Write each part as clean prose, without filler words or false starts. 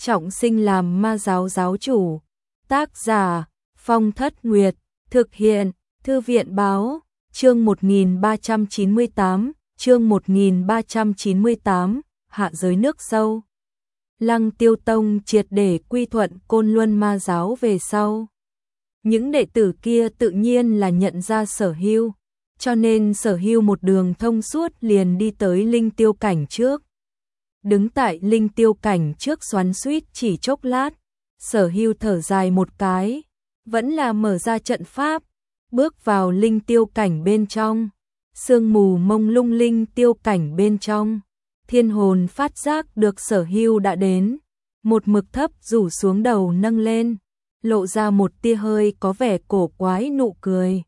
trọng sinh làm ma giáo giáo chủ. Tác giả Phong Thất Nguyệt, thực hiện Thư viện báo, chương 1398, chương 1398, hạ giới nước sâu. Lăng Tiêu Tông triệt để quy thuận Côn Luân ma giáo về sau. Những đệ tử kia tự nhiên là nhận ra Sở Hưu, cho nên Sở Hưu một đường thông suốt liền đi tới linh tiêu cảnh trước. Đứng tại linh tiêu cảnh trước xoắn xuýt chỉ chốc lát, Sở Hưu thở dài một cái, vẫn là mở ra trận pháp, bước vào linh tiêu cảnh bên trong. Sương mù mông lung linh tiêu cảnh bên trong, Thiên Hồn phát giác được Sở Hưu đã đến, một mực thấp rủ xuống đầu nâng lên, lộ ra một tia hơi có vẻ cổ quái nụ cười.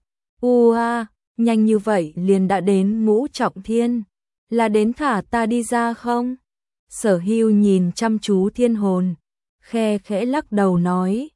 Nhanh như vậy liền đã đến Ngũ Trọng Thiên, là đến thả ta đi ra không? Sở Hưu nhìn chăm chú Thiên Hồn, khe khẽ lắc đầu nói,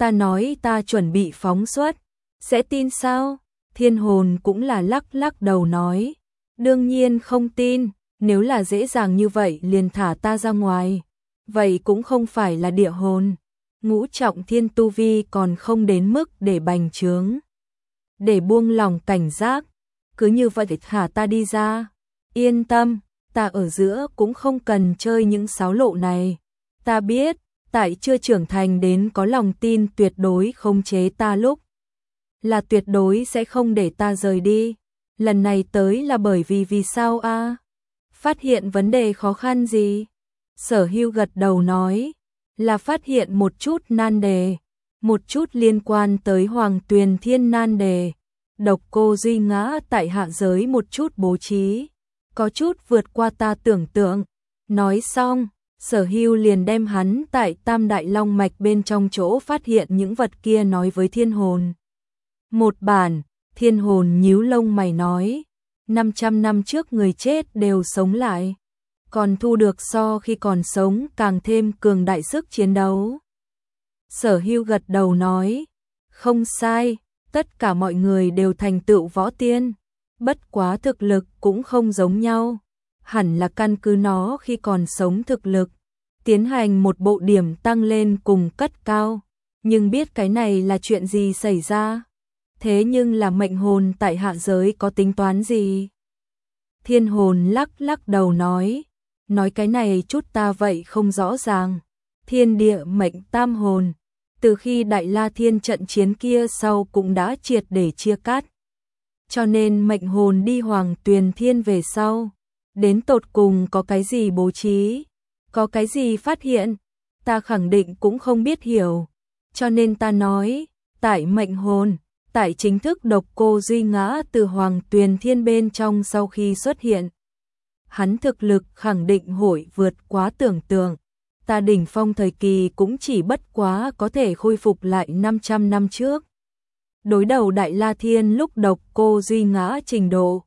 ta chuẩn bị phóng xuất, sẽ tin sao? Thiên Hồn cũng là lắc đầu nói, đương nhiên không tin, nếu là dễ dàng như vậy liền thả ta ra ngoài, vậy cũng không phải là địa hồn. Ngũ Trọng Thiên tu vi còn không đến mức để bành trướng, để buông lòng cảnh giác, cứ như vậy thả ta đi ra. Yên tâm, ta ở giữa cũng không cần chơi những xáo lộ này. Ta biết, tại chưa trưởng thành đến có lòng tin tuyệt đối không chế ta lúc, là tuyệt đối sẽ không để ta rời đi. Lần này tới là bởi vì sao a? Phát hiện vấn đề khó khăn gì? Sở Hưu gật đầu nói, là phát hiện một chút nan đề, một chút liên quan tới Hoàng Tuyền Thiên nan đề. Độc Cô Duy ngã tại hạ giới một chút bố trí, có chút vượt qua ta tưởng tượng. Nói xong, Sở Hưu liền đem hắn tại Tam Đại Long Mạch bên trong chỗ phát hiện những vật kia nói với Thiên Hồn. Một bản, Thiên Hồn nhíu lông mày nói, 500 năm trước người chết đều sống lại, còn thu được so khi còn sống càng thêm cường đại sức chiến đấu. Sở Hưu gật đầu nói, không sai, tất cả mọi người đều thành tựu võ tiên, bất quá thực lực cũng không giống nhau, hẳn là căn cứ nó khi còn sống thực lực, tiến hành một bộ điểm tăng lên cùng cất cao, nhưng biết cái này là chuyện gì xảy ra? Thế nhưng là mệnh hồn tại hạ giới có tính toán gì? Thiên Hồn lắc đầu nói cái này chút ta vậy không rõ ràng. Thiên địa mệnh tam hồn, từ khi Đại La Thiên trận chiến kia sau cũng đã triệt để chia cắt. Cho nên mệnh hồn đi Hoàng Tuyền Thiên về sau, đến tột cùng có cái gì bố trí, có cái gì phát hiện, ta khẳng định cũng không biết hiểu. Cho nên ta nói, tại mệnh hồn, tại chính thức Độc Cô Duy ngã từ Hoàng Tuyền Thiên bên trong sau khi xuất hiện, hắn thực lực khẳng định hội vượt quá tưởng tượng. Ta đỉnh phong thời kỳ cũng chỉ bất quá có thể khôi phục lại 500 năm trước. Đối đầu Đại La Thiên lúc Độc Cô Duy ngã trình độ,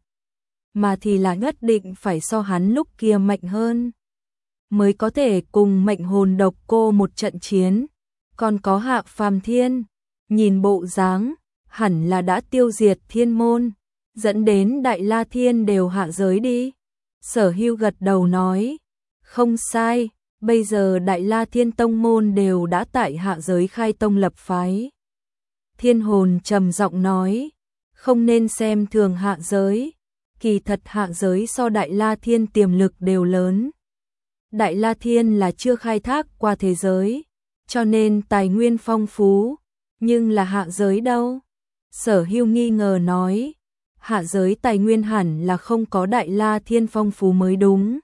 mà thì là nhất định phải so hắn lúc kia mạnh hơn, mới có thể cùng mệnh hồn Độc Cô một trận chiến. Còn có Hạ Phàm Thiên, nhìn bộ dáng, hẳn là đã tiêu diệt thiên môn, dẫn đến Đại La Thiên đều hạ giới đi. Sở Hưu gật đầu nói, không sai, bây giờ Đại La Thiên tông môn đều đã tại hạ giới khai tông lập phái. Thiên Hồn trầm giọng nói, không nên xem thường hạ giới, kỳ thật hạ giới so Đại La Thiên tiềm lực đều lớn. Đại La Thiên là chưa khai thác qua thế giới, cho nên tài nguyên phong phú, nhưng là hạ giới đâu? Sở Hưu nghi ngờ nói, hạ giới tài nguyên hẳn là không có Đại La Thiên phong phú mới đúng.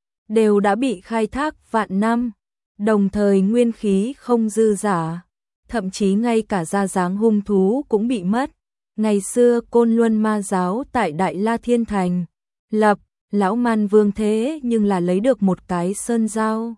Đều đã bị khai thác vạn năm, đồng thời nguyên khí không dư giả, thậm chí ngay cả ra dáng hung thú cũng bị mất. Ngày xưa Côn Luân ma giáo tại Đại La Thiên thành lập, lão man vương thế nhưng là lấy được một cái sơn dao.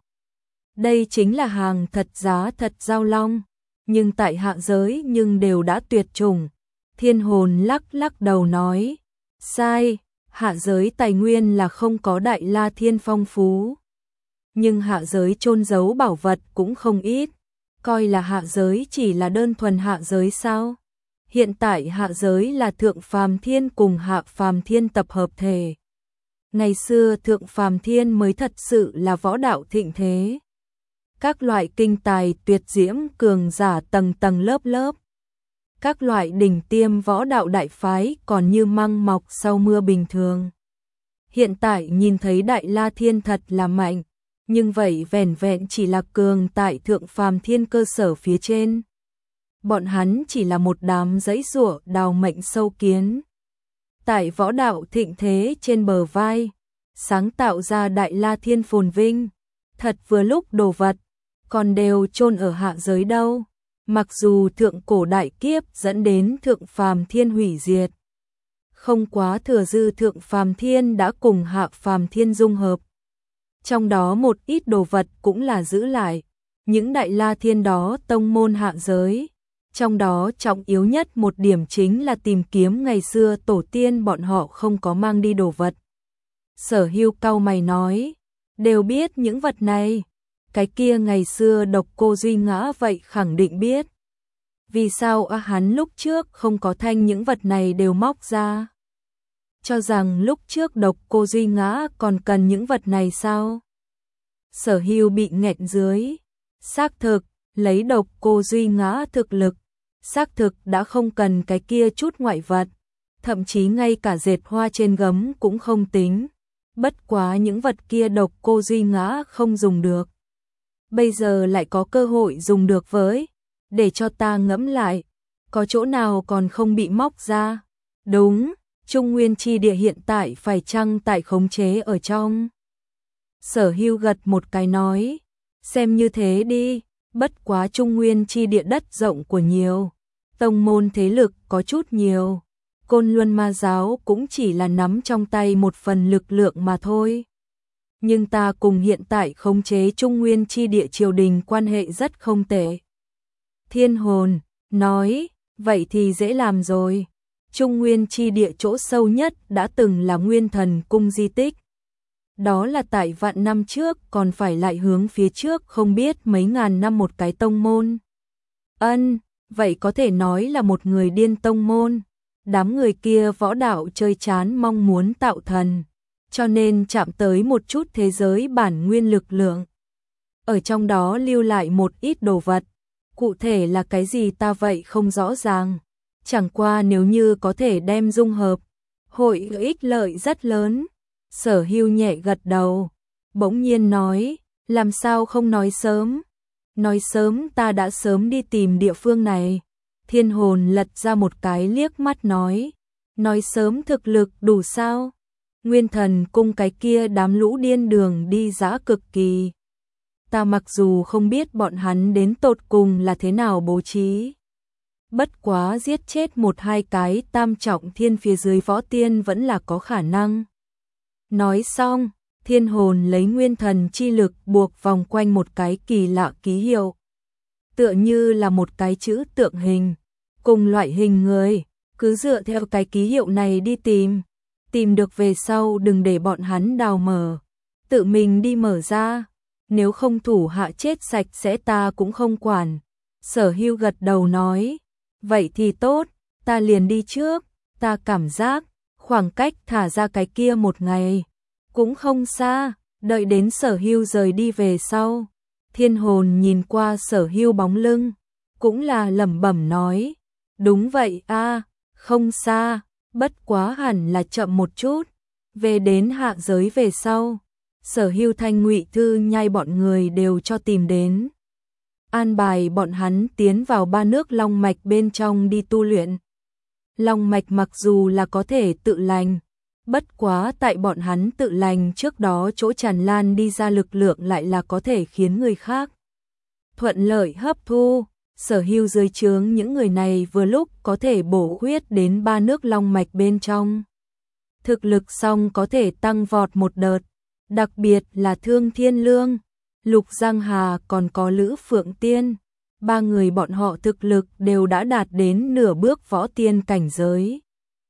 Đây chính là hàng thật giá thật dao long, nhưng tại hạ giới nhưng đều đã tuyệt chủng. Thiên Hồn lắc đầu nói, sai, hạ giới tài nguyên là không có Đại La Thiên phong phú, nhưng hạ giới chôn giấu bảo vật cũng không ít. Coi là hạ giới chỉ là đơn thuần hạ giới sao? Hiện tại hạ giới là Thượng Phàm Thiên cùng Hạ Phàm Thiên tập hợp thể. Ngày xưa Thượng Phàm Thiên mới thật sự là võ đạo thịnh thế. các loại kinh tài tuyệt diễm cường giả tầng tầng lớp lớp. Các loại đỉnh tiêm võ đạo đại phái còn như măng mọc sau mưa bình thường. Hiện tại nhìn thấy Đại La Thiên thật là mạnh, nhưng vậy vẻn vẹn chỉ là cường tại thượng phàm thiên cơ sở phía trên. Bọn hắn chỉ là một đám giãy giụa đào mệnh sâu kiến. Tại võ đạo thịnh thế trên bờ vai, sáng tạo ra Đại La Thiên phồn vinh, thật vừa lúc đồ vật, còn đều chôn ở hạ giới đâu. Mặc dù thượng cổ đại kiếp dẫn đến thượng phàm thiên hủy diệt, không quá thừa dư thượng phàm thiên đã cùng hạ phàm thiên dung hợp. Trong đó một ít đồ vật cũng là giữ lại, những Đại La Thiên đó tông môn hạ giới. Trong đó trọng yếu nhất một điểm chính là tìm kiếm ngày xưa tổ tiên bọn họ không có mang đi đồ vật. Sở Hưu cau mày nói, đều biết những vật này, cái kia ngày xưa Độc Cô Duy Ngã vậy khẳng định biết. Vì sao hắn lúc trước không có thanh những vật này đều móc ra? Cho rằng lúc trước Độc Cô Duy Ngã còn cần những vật này sao? Sở Hưu bị nghẹn dưới, xác thực, lấy Độc Cô Duy Ngã thực lực, xác thực đã không cần cái kia chút ngoại vật, thậm chí ngay cả dệt hoa trên gấm cũng không tính. Bất quá những vật kia Độc Cô Duy Ngã không dùng được. Bây giờ lại có cơ hội dùng được với, để cho ta ngẫm lại, có chỗ nào còn không bị móc ra? Đúng, Trung Nguyên chi địa hiện tại phải chăng tại khống chế ở trong? Sở Hưu gật một cái nói, xem như thế đi, bất quá Trung Nguyên chi địa đất rộng của nhiều, tông môn thế lực có chút nhiều, Côn Luân Ma giáo cũng chỉ là nắm trong tay một phần lực lượng mà thôi. Nhưng ta cùng hiện tại khống chế Trung Nguyên chi địa triều đình quan hệ rất không tệ. Thiên Hồn nói, vậy thì dễ làm rồi. Trung Nguyên chi địa chỗ sâu nhất đã từng là Nguyên Thần cung di tích. Đó là tại vạn năm trước, còn phải lại hướng phía trước không biết mấy ngàn năm một cái tông môn. Vậy có thể nói là một người điên tông môn. Đám người kia võ đạo chơi chán mong muốn tạo thần, cho nên chạm tới một chút thế giới bản nguyên lực lượng. Ở trong đó lưu lại một ít đồ vật, cụ thể là cái gì ta vậy không rõ ràng. Chẳng qua nếu như có thể đem dung hợp, hội ích lợi rất lớn. Sở Hưu nhẹ gật đầu, bỗng nhiên nói, làm sao không nói sớm? Nói sớm ta đã sớm đi tìm địa phương này. Thiên Hồn lật ra một cái liếc mắt nói sớm thực lực đủ sao? Nguyên Thần cung cái kia đám lũ điên đường đi dã cực kỳ. Ta mặc dù không biết bọn hắn đến tột cùng là thế nào bố trí, bất quá giết chết một hai cái tam trọng thiên phía dưới võ tiên vẫn là có khả năng. Nói xong, Thiên Hồn lấy Nguyên Thần chi lực buộc vòng quanh một cái kỳ lạ ký hiệu, tựa như là một cái chữ tượng hình, cùng loại hình người, cứ dựa theo cái ký hiệu này đi tìm được về sau đừng để bọn hắn đào mở, tự mình đi mở ra, nếu không thủ hạ chết sạch sẽ ta cũng không quản. Sở Hưu gật đầu nói, vậy thì tốt, ta liền đi trước, ta cảm giác, khoảng cách thả ra cái kia một ngày, cũng không xa. Đợi đến Sở Hưu rời đi về sau, Thiên Hồn nhìn qua Sở Hưu bóng lưng, cũng là lẩm bẩm nói, đúng vậy a, không xa, bất quá hẳn là chậm một chút. Về đến hạ giới về sau, Sở Hưu Thanh Ngụy Thư Nhai bọn người đều cho tìm đến, an bài bọn hắn tiến vào ba nước long mạch bên trong đi tu luyện. Long mạch mặc dù là có thể tự lành, bất quá tại bọn hắn tự lành trước đó chỗ tràn lan đi ra lực lượng lại là có thể khiến người khác thuận lợi hấp thu. Sở Hưu dưới trướng những người này vừa lúc có thể bổ huyết đến ba nước long mạch bên trong. Thực lực xong có thể tăng vọt một đợt, đặc biệt là Thương Thiên Lương, Lục Giang Hà còn có Lữ Phượng Tiên. Ba người bọn họ thực lực đều đã đạt đến nửa bước võ tiên cảnh giới.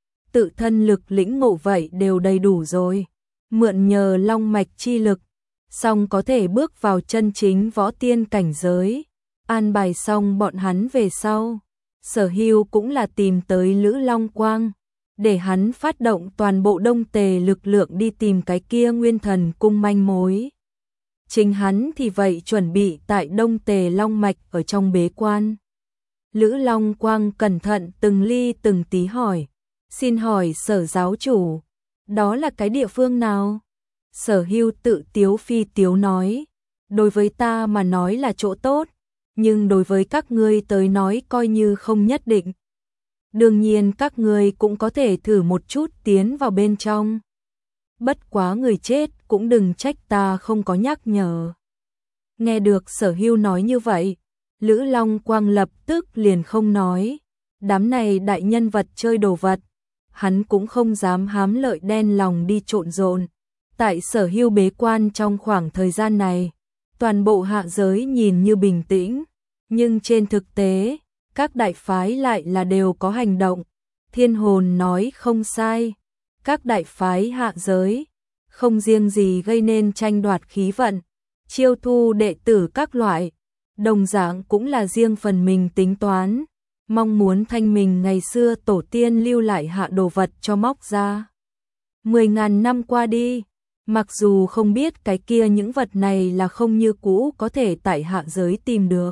Tự thân lực lĩnh ngộ vậy đều đầy đủ rồi. Mượn nhờ long mạch chi lực, xong có thể bước vào chân chính võ tiên cảnh giới. An bài xong bọn hắn về sau, Sở Hưu cũng là tìm tới Lữ Long Quang, để hắn phát động toàn bộ đông tề lực lượng đi tìm cái kia Nguyên Thần cung manh mối. Chính hắn thì vậy chuẩn bị tại Đông Tề Long Mạch ở trong bế quan. Lữ Long Quang cẩn thận từng ly từng tí hỏi, xin hỏi Sở giáo chủ, đó là cái địa phương nào? Sở Hưu tự tiếu phi tiếu nói, đối với ta mà nói là chỗ tốt, nhưng đối với các ngươi tới nói coi như không nhất định. Đương nhiên các ngươi cũng có thể thử một chút tiến vào bên trong. Bất quá người chết cũng đừng trách ta không có nhắc nhở. Nghe được Sở Hưu nói như vậy, Lữ Long Quang lập tức liền không nói. Đám này đại nhân vật chơi đồ vật, hắn cũng không dám hám lợi đen lòng đi trộn rộn. Tại Sở Hưu bế quan trong khoảng thời gian này, toàn bộ hạ giới nhìn như bình tĩnh, nhưng trên thực tế, các đại phái lại là đều có hành động. Thiên Hồn nói không sai, các đại phái hạ giới không riêng gì gây nên tranh đoạt khí vận, chiêu thu đệ tử các loại, đồng dạng cũng là riêng phần mình tính toán, mong muốn thanh mình ngày xưa tổ tiên lưu lại hạ đồ vật cho móc ra. 10.000 năm qua đi, mặc dù không biết cái kia những vật này là không như cũ có thể tại hạ giới tìm được.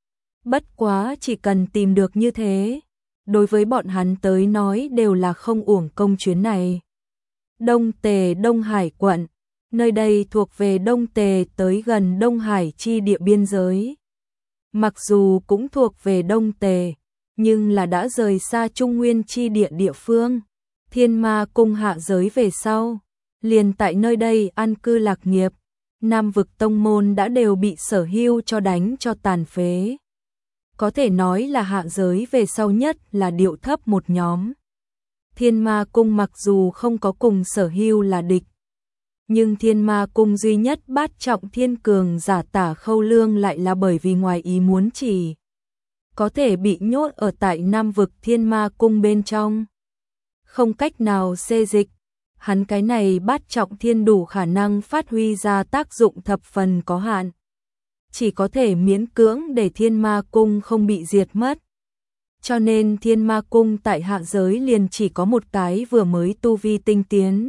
Bất quá chỉ cần tìm được như thế, đối với bọn hắn tới nói đều là không uổng công chuyến này. Đông Tề Đông Hải quận, nơi đây thuộc về Đông Tề tới gần Đông Hải chi địa biên giới. Mặc dù cũng thuộc về Đông Tề, nhưng là đã rời xa Trung Nguyên chi địa địa phương. Thiên Ma cung hạ giới về sau, liền tại nơi đây an cư lạc nghiệp, Nam vực tông môn đã đều bị Sở Hưu cho đánh cho tàn phế. Có thể nói là hạ giới về sau nhất là điệu thấp một nhóm. Thiên Ma cung mặc dù không có cùng Sở Hưu là địch, nhưng Thiên Ma cung duy nhất bát trọng thiên cường giả Tả Khâu Lương lại là bởi vì ngoài ý muốn chỉ có thể bị nhốt ở tại Nam vực Thiên Ma cung bên trong, không cách nào xê dịch. Hắn cái này bát trọng thiên đủ khả năng phát huy ra tác dụng thập phần có hạn, chỉ có thể miễn cưỡng để Thiên Ma cung không bị diệt mất. Cho nên Thiên Ma cung tại hạ giới liền chỉ có một cái vừa mới tu vi tinh tiến.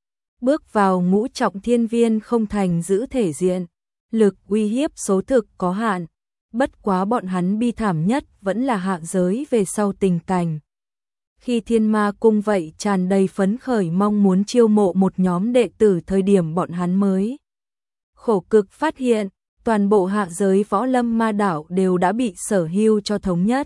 Bước vào ngũ trọng thiên viên không thành giữ thể diện, lực uy hiếp số thực có hạn. Bất quá bọn hắn bi thảm nhất vẫn là hạ giới về sau tình cảnh. Khi Thiên Ma cung vậy tràn đầy phấn khởi mong muốn chiêu mộ một nhóm đệ tử thời điểm bọn hắn mới khổ cực phát hiện, toàn bộ hạ giới võ lâm ma đạo đều đã bị Sở Hưu cho thống nhất.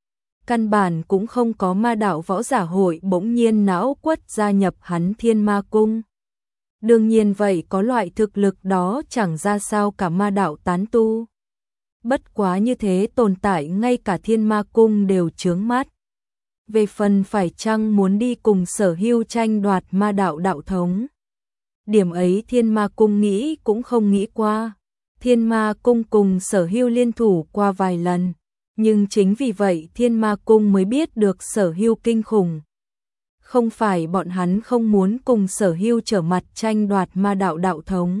Căn bản cũng không có ma đạo võ giả hội bỗng nhiên não quất gia nhập hắn Thiên Ma cung. Đương nhiên vậy có loại thực lực đó chẳng ra sao cả ma đạo tán tu. Bất quá như thế tồn tại ngay cả Thiên Ma cung đều chướng mắt. Về phần phải chăng muốn đi cùng Sở Hưu tranh đoạt ma đạo đạo thống, điểm ấy Thiên Ma cung nghĩ cũng không nghĩ qua. Thiên Ma cung cùng Sở Hưu liên thủ qua vài lần, nhưng chính vì vậy Thiên Ma cung mới biết được Sở Hưu kinh khủng. Không phải bọn hắn không muốn cùng Sở Hưu trở mặt tranh đoạt ma đạo đạo thống,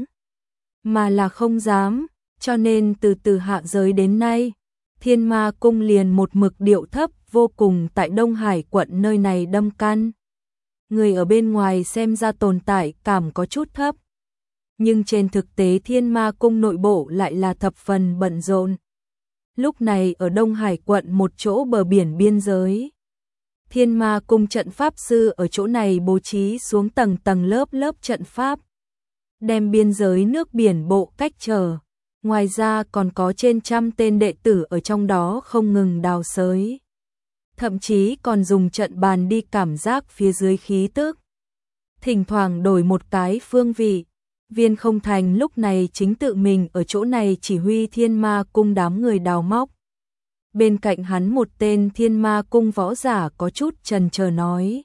mà là không dám, cho nên từ hạ giới đến nay, Thiên Ma cung liền một mực điệu thấp vô cùng tại Đông Hải quận nơi này đâm căn. Người ở bên ngoài xem ra tồn tại cảm có chút thấp, nhưng trên thực tế Thiên Ma cung nội bộ lại là thập phần bận rộn. Lúc này ở Đông Hải quận một chỗ bờ biển biên giới, Thiên Ma cung trận pháp sư ở chỗ này bố trí xuống tầng tầng lớp lớp trận pháp, đem biên giới nước biển bộ cách trở. Ngoài ra còn có trên trăm tên đệ tử ở trong đó không ngừng đào xới. Thậm chí còn dùng trận bàn đi cảm giác phía dưới khí tức. Thỉnh thoảng đổi một cái phương vị. Viên Không Thành lúc này chính tự mình ở chỗ này chỉ huy Thiên Ma cung đám người đào móc. Bên cạnh hắn một tên Thiên Ma cung võ giả có chút chần chờ nói: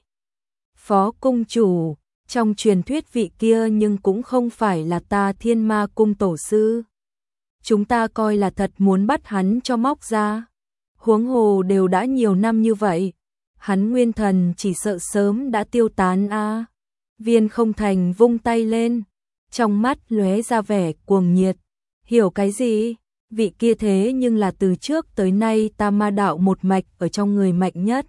Phó cung chủ, trong truyền thuyết vị kia nhưng cũng không phải là ta Thiên Ma cung tổ sư. Chúng ta coi là thật muốn bắt hắn cho móc ra. Huống hồ đều đã nhiều năm như vậy, hắn nguyên thần chỉ sợ sớm đã tiêu tán a. Viên Không Thành vung tay lên, trong mắt lóe ra vẻ cuồng nhiệt. Hiểu cái gì? Vị kia thế nhưng là từ trước tới nay ta ma đạo một mạch ở trong người mạnh nhất.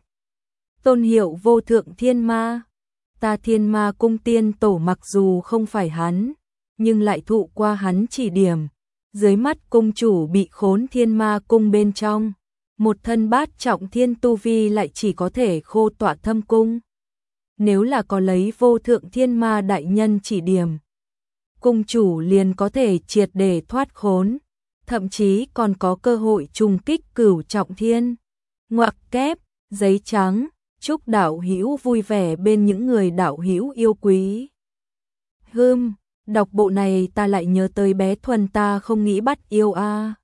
Tôn hiệu vô thượng thiên ma. Ta Thiên Ma cung tiên tổ mặc dù không phải hắn, nhưng lại thụ qua hắn chỉ điểm. Dưới mắt cung chủ bị khốn thiên ma cung bên trong, một thân bát trọng thiên tu vi lại chỉ có thể khô tọa thâm cung. Nếu là có lấy vô thượng thiên ma đại nhân chỉ điểm, cung chủ liền có thể triệt để thoát khốn, thậm chí còn có cơ hội trùng kích cửu trọng thiên. Ngoặc kép, giấy trắng, chúc đạo hữu vui vẻ bên những người đạo hữu yêu quý. Đọc bộ này ta lại nhớ tới bé Thuần ta không nghĩ bắt yêu a.